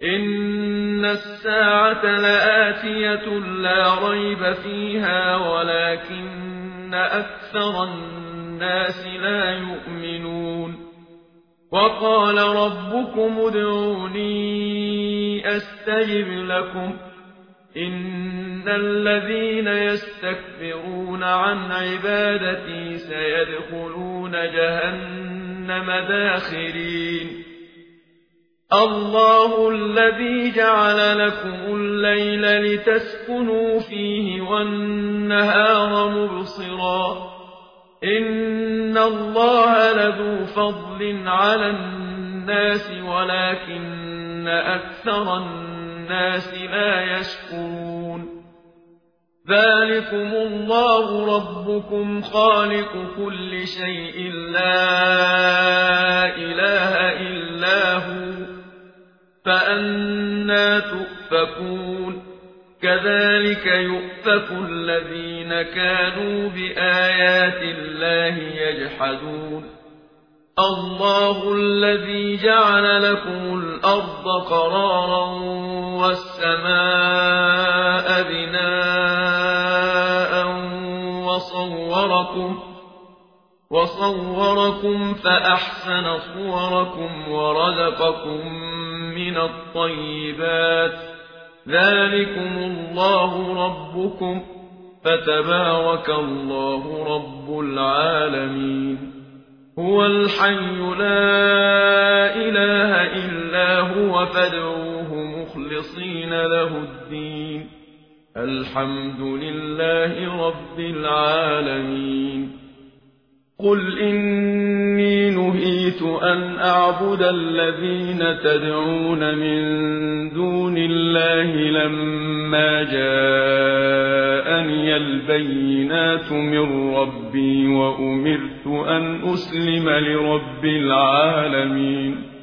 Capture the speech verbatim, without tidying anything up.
إن الساعة لآتية لا ريب فيها ولكن أكثر الناس لا يؤمنون وقال ربكم ادعوني أستجب لكم إن الذين يستكبرون عن عبادتي سيدخلون جهنم داخرين الله الذي جعل لكم الليل لتسكنوا فيه والنهار مبصرا إن الله لذو فضل على الناس ولكن أكثر الناس لا يشكرون ذلكم الله ربكم خالق كل شيء لا إله إلا هو فأنى تؤفكون كذلك يؤفك الذين كانوا بآيات الله يجحدون الله الذي جعل لكم الأرض قرارا والسماء بناء وصوركم وصوركم فأحسن صوركم ورزقكم من الطيبات ذلكم الله ربكم فتبارك الله رب العالمين هو الحي لا إله إلا هو فادعوه مخلصين له الدين الحمد لله رب العالمين قل إني نهيت أن أعبد الذين تدعون من دون الله لما جاءني البينات من ربي وأمرت أن أسلم لرب العالمين